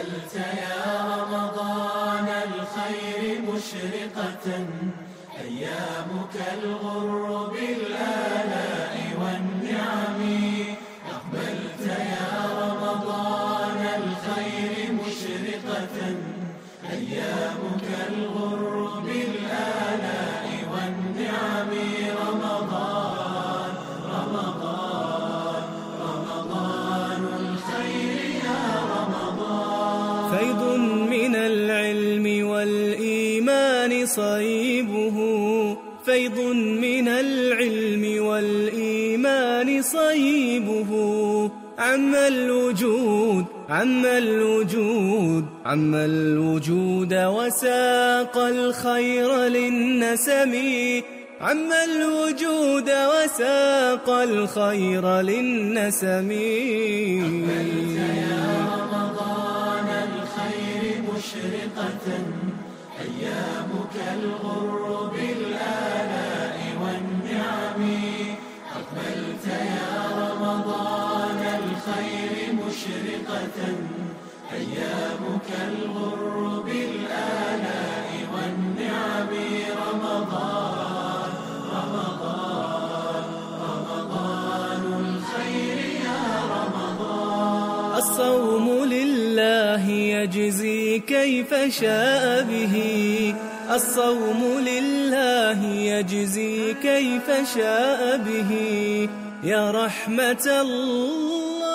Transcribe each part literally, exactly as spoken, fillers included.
أقبلت يا رمضان الخير مشرقة، أيامك الغر بالآلاء والنعم. أقبلت يا رمضان الخير مشرقة، أيامك الغر بالآلاء والنعم. رمضان رمضان رمضان الخير يا رمضان. فيض من العلم والإيمان صيبه، فيض من العلم والإيمان صيبه. عم الوجود عم الوجود عم الوجود وساق الخير للنسم. عم الوجود وساق الخير للنسم. أقبلت يا رمضان الخير مشرقة، أيامك الغر بالآلاء والنعم. أقبلت يا رمضان الخير مشرقة، أيامك الغر بالآلاء والنعم. رمضان رمضان رمضان الخير يا رمضان. الصوم لله يجزي كيف شاء به، الصوم لله يجزي كيف شاء به. يا رحمة الله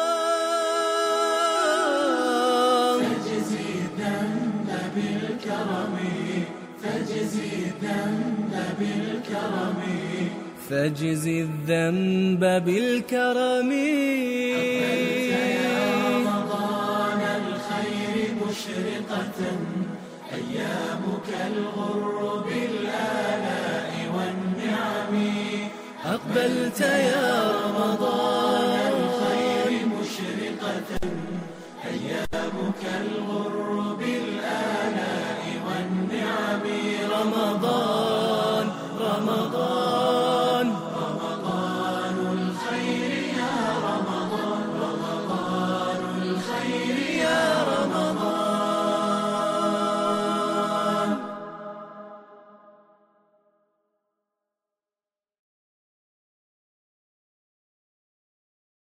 فاجزي الذنب بالكرم، فاجزي الذنب بالكرم، فاجزي الذنب بالكرم. أقبلت يا رمضان الخير مشرقة، أيامك الغر بالآلاء والنعم. أقبلت يا رمضان الخير مشرقة، أيامك الغر بالآلاء والنعم. رمضان